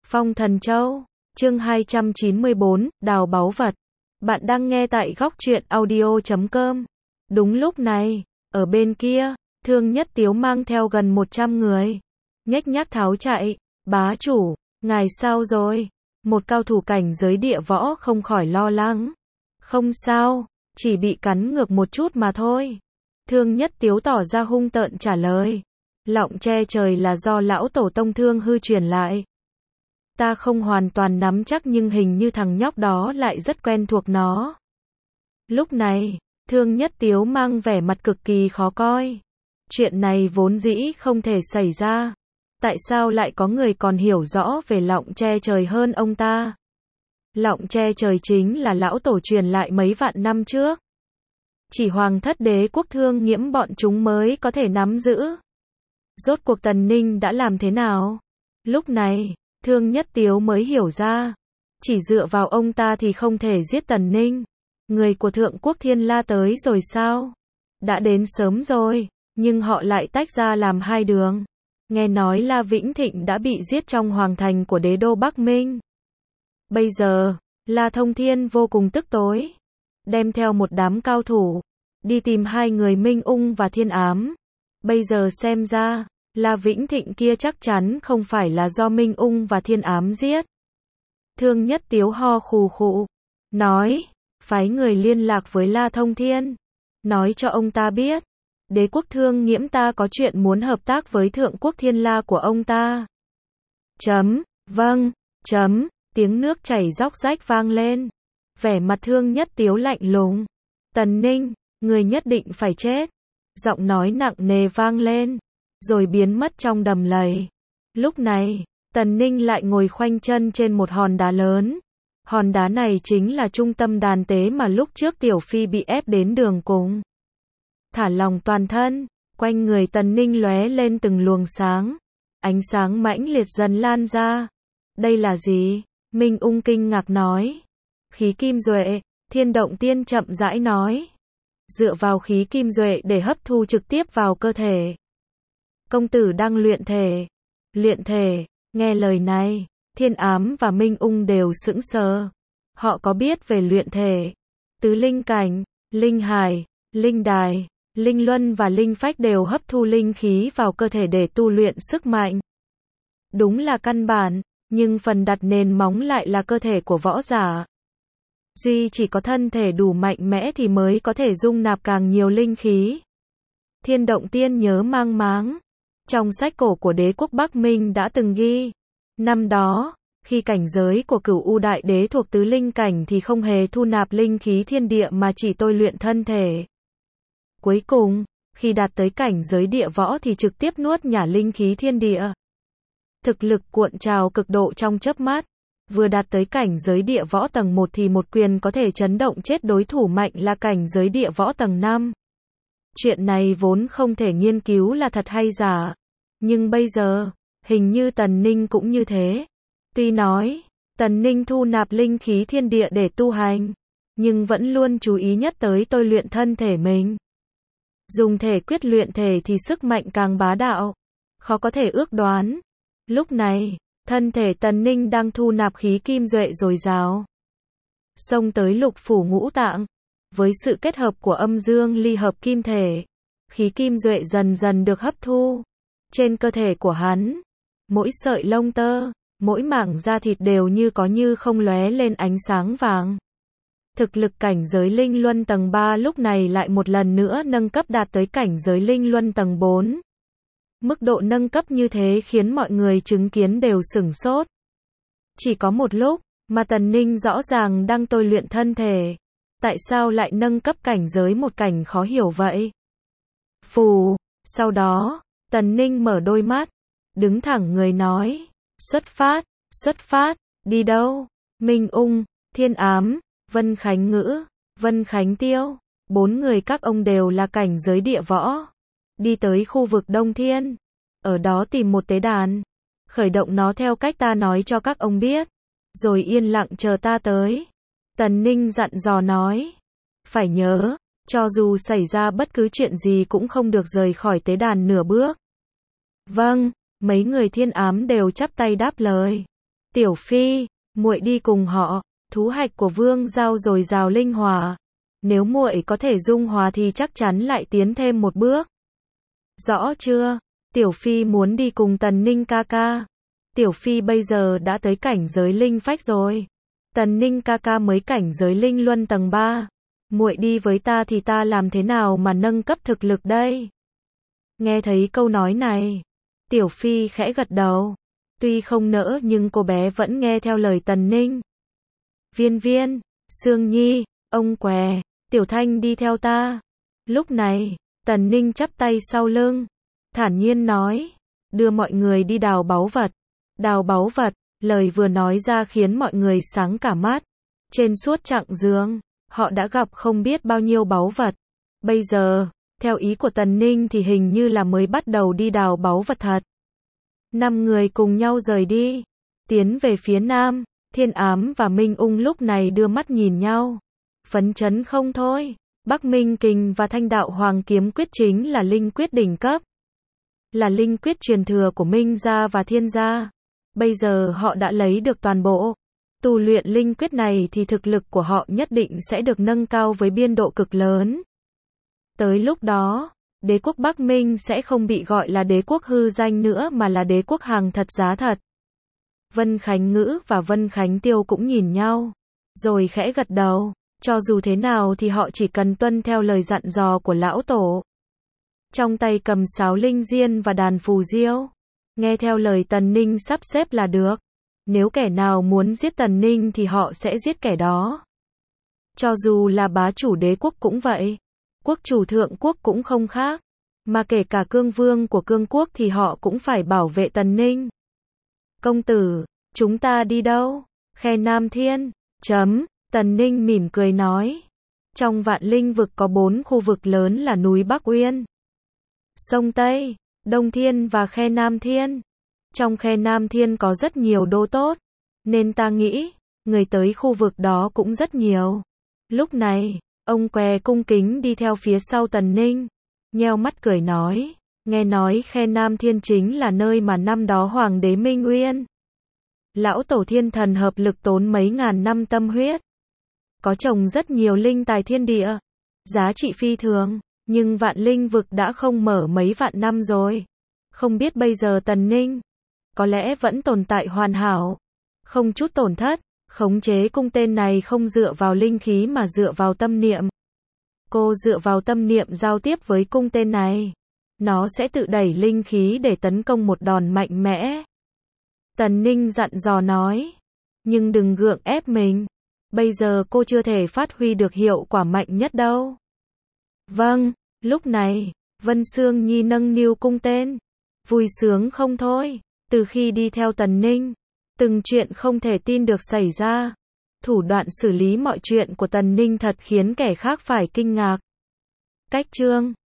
Phong Thần Châu, chương 294, đào báu vật. Bạn đang nghe tại góc truyện audio.com. Đúng lúc này, ở bên kia, Thương Nhất Tiếu mang theo gần 100 người. Nhếch nhác tháo chạy, bá chủ, ngài sao rồi? Một cao thủ cảnh giới địa võ không khỏi lo lắng. Không sao, chỉ bị cắn ngược một chút mà thôi. Thương Nhất Tiếu tỏ ra hung tợn trả lời. Lọng che trời là do lão tổ tông Thương Hư truyền lại. Ta không hoàn toàn nắm chắc nhưng hình như thằng nhóc đó lại rất quen thuộc nó. Lúc này, Thương Nhất Tiếu mang vẻ mặt cực kỳ khó coi. Chuyện này vốn dĩ không thể xảy ra. Tại sao lại có người còn hiểu rõ về lọng che trời hơn ông ta? Lọng che trời chính là lão tổ truyền lại mấy vạn năm trước. Chỉ hoàng thất đế quốc Thương Nghiễm bọn chúng mới có thể nắm giữ. Rốt cuộc Tần Ninh đã làm thế nào? Lúc này, Thương Nhất Tiếu mới hiểu ra. Chỉ dựa vào ông ta thì không thể giết Tần Ninh. Người của Thượng Quốc Thiên La tới rồi sao? Đã đến sớm rồi, nhưng họ lại tách ra làm hai đường. Nghe nói La Vĩnh Thịnh đã bị giết trong hoàng thành của đế đô Bắc Minh. Bây giờ, La Thông Thiên vô cùng tức tối. Đem theo một đám cao thủ, đi tìm hai người Minh Ung và Thiên Ám. Bây giờ xem ra, La Vĩnh Thịnh kia chắc chắn không phải là do Minh Ung và Thiên Ám giết. Thương Nhất Tiếu ho khù khụ, nói, phái người liên lạc với La Thông Thiên, nói cho ông ta biết, đế quốc Thương Nghiễm ta có chuyện muốn hợp tác với Thượng Quốc Thiên La của ông ta. Vâng, tiếng nước chảy róc rách vang lên. Vẻ mặt Thương Nhất Tiếu lạnh lùng. Tần Ninh, người nhất định phải chết. Giọng nói nặng nề vang lên, rồi biến mất trong đầm lầy. Lúc này, Tần Ninh lại ngồi khoanh chân trên một hòn đá lớn. Hòn đá này chính là trung tâm đàn tế mà lúc trước Tiểu Phi bị ép đến đường cùng. Thả lòng toàn thân, quanh người Tần Ninh lóe lên từng luồng sáng. Ánh sáng mãnh liệt dần lan ra. Đây là gì? Minh Ung kinh ngạc nói. Khí kim duệ, Thiên Động Tiên chậm rãi nói. Dựa vào khí kim duệ để hấp thu trực tiếp vào cơ thể. Công tử đang luyện thể. Luyện thể, nghe lời này, Thiên Ám và Minh Ung đều sững sờ. Họ có biết về luyện thể. Tứ linh cảnh, linh hải, linh đài, linh luân và linh phách đều hấp thu linh khí vào cơ thể để tu luyện sức mạnh. Đúng là căn bản, nhưng phần đặt nền móng lại là cơ thể của võ giả. Duy chỉ có thân thể đủ mạnh mẽ thì mới có thể dung nạp càng nhiều linh khí. Thiên Động Tiên nhớ mang máng. Trong sách cổ của đế quốc Bắc Minh đã từng ghi. Năm đó, khi cảnh giới của Cửu U Đại Đế thuộc tứ linh cảnh thì không hề thu nạp linh khí thiên địa mà chỉ tôi luyện thân thể. Cuối cùng, khi đạt tới cảnh giới địa võ thì trực tiếp nuốt nhả linh khí thiên địa. Thực lực cuộn trào cực độ trong chớp mắt. Vừa đạt tới cảnh giới địa võ tầng 1 thì một quyền có thể chấn động chết đối thủ mạnh là cảnh giới địa võ tầng 5. Chuyện này vốn không thể nghiên cứu là thật hay giả. Nhưng bây giờ, hình như Tần Ninh cũng như thế. Tuy nói, Tần Ninh thu nạp linh khí thiên địa để tu hành, nhưng vẫn luôn chú ý nhất tới tôi luyện thân thể mình. Dùng thể quyết luyện thể thì sức mạnh càng bá đạo, khó có thể ước đoán. Lúc này, thân thể Tần Ninh đang thu nạp khí kim duệ dồi dào. Xông tới lục phủ ngũ tạng. Với sự kết hợp của âm dương ly hợp kim thể, khí kim duệ dần dần được hấp thu. Trên cơ thể của hắn, mỗi sợi lông tơ, mỗi mảng da thịt đều như có như không lóe lên ánh sáng vàng. Thực lực cảnh giới linh luân tầng 3 lúc này lại một lần nữa nâng cấp đạt tới cảnh giới linh luân tầng 4. Mức độ nâng cấp như thế khiến mọi người chứng kiến đều sửng sốt. Chỉ có một lúc, mà Tần Ninh rõ ràng đang tôi luyện thân thể. Tại sao lại nâng cấp cảnh giới một cảnh khó hiểu vậy? Phù, sau đó, Tần Ninh mở đôi mắt, đứng thẳng người nói, xuất phát, đi đâu? Minh Ung, Thiên Ám, Vân Khánh Ngữ, Vân Khánh Tiêu, 4 người các ông đều là cảnh giới địa võ. Đi tới khu vực Đông Thiên, ở đó tìm một tế đàn, khởi động nó theo cách ta nói cho các ông biết, rồi yên lặng chờ ta tới. Tần Ninh dặn dò nói, phải nhớ, cho dù xảy ra bất cứ chuyện gì cũng không được rời khỏi tế đàn nửa bước. Vâng, mấy người Thiên Ám đều chắp tay đáp lời. Tiểu Phi, muội đi cùng họ, thú hạch của Vương Giao dồi dào linh hỏa. Nếu muội có thể dung hòa thì chắc chắn lại tiến thêm một bước. Rõ chưa? Tiểu Phi muốn đi cùng Tần Ninh ca ca. Tiểu Phi bây giờ đã tới cảnh giới linh phách rồi. Tần Ninh ca ca mới cảnh giới linh luân tầng 3. Muội đi với ta thì ta làm thế nào mà nâng cấp thực lực đây? Nghe thấy câu nói này, Tiểu Phi khẽ gật đầu. Tuy không nỡ nhưng cô bé vẫn nghe theo lời Tần Ninh. Viên Viên, Sương Nhi, ông Què, Tiểu Thanh đi theo ta. Lúc này, Tần Ninh chắp tay sau lưng, thản nhiên nói, đưa mọi người đi đào báu vật. Đào báu vật, lời vừa nói ra khiến mọi người sáng cả mắt. Trên suốt chặng đường, họ đã gặp không biết bao nhiêu báu vật. Bây giờ, theo ý của Tần Ninh thì hình như là mới bắt đầu đi đào báu vật thật. 5 người cùng nhau rời đi, tiến về phía nam. Thiên Ám và Minh Ung lúc này đưa mắt nhìn nhau, phấn chấn không thôi. Bắc Minh Kình và Thanh Đạo Hoàng Kiếm Quyết chính là linh quyết đỉnh cấp, là linh quyết truyền thừa của Minh gia và Thiên gia. Bây giờ họ đã lấy được toàn bộ. Tu luyện linh quyết này thì thực lực của họ nhất định sẽ được nâng cao với biên độ cực lớn. Tới lúc đó, đế quốc Bắc Minh sẽ không bị gọi là đế quốc hư danh nữa mà là đế quốc hàng thật giá thật. Vân Khánh Ngữ và Vân Khánh Tiêu cũng nhìn nhau, rồi khẽ gật đầu. Cho dù thế nào thì họ chỉ cần tuân theo lời dặn dò của lão tổ. Trong tay cầm sáo linh diên và đàn phù diêu, nghe theo lời Tần Ninh sắp xếp là được. Nếu kẻ nào muốn giết Tần Ninh thì họ sẽ giết kẻ đó. Cho dù là bá chủ đế quốc cũng vậy, quốc chủ thượng quốc cũng không khác, mà kể cả cương vương của cương quốc thì họ cũng phải bảo vệ Tần Ninh. Công tử, chúng ta đi đâu? Khe Nam Thiên. Tần Ninh mỉm cười nói. Trong Vạn Linh vực có 4 khu vực lớn là núi Bắc Uyên, sông Tây, Đông Thiên và Khe Nam Thiên. Trong Khe Nam Thiên có rất nhiều đô tốt, nên ta nghĩ, người tới khu vực đó cũng rất nhiều. Lúc này, ông Què cung kính đi theo phía sau Tần Ninh, nheo mắt cười nói, nghe nói Khe Nam Thiên chính là nơi mà năm đó Hoàng đế Minh Uyên, lão tổ thiên thần hợp lực tốn mấy ngàn năm tâm huyết, có trồng rất nhiều linh tài thiên địa, giá trị phi thường, nhưng Vạn Linh vực đã không mở mấy vạn năm rồi. Không biết bây giờ Tần Ninh, có lẽ vẫn tồn tại hoàn hảo, không chút tổn thất. Khống chế cung tên này không dựa vào linh khí mà dựa vào tâm niệm. Cô dựa vào tâm niệm giao tiếp với cung tên này, nó sẽ tự đẩy linh khí để tấn công một đòn mạnh mẽ. Tần Ninh dặn dò nói, nhưng đừng gượng ép mình. Bây giờ cô chưa thể phát huy được hiệu quả mạnh nhất đâu. Vâng, lúc này, Vân Sương Nhi nâng niu cung tên, vui sướng không thôi. Từ khi đi theo Tần Ninh, từng chuyện không thể tin được xảy ra. Thủ đoạn xử lý mọi chuyện của Tần Ninh thật khiến kẻ khác phải kinh ngạc. Cách chương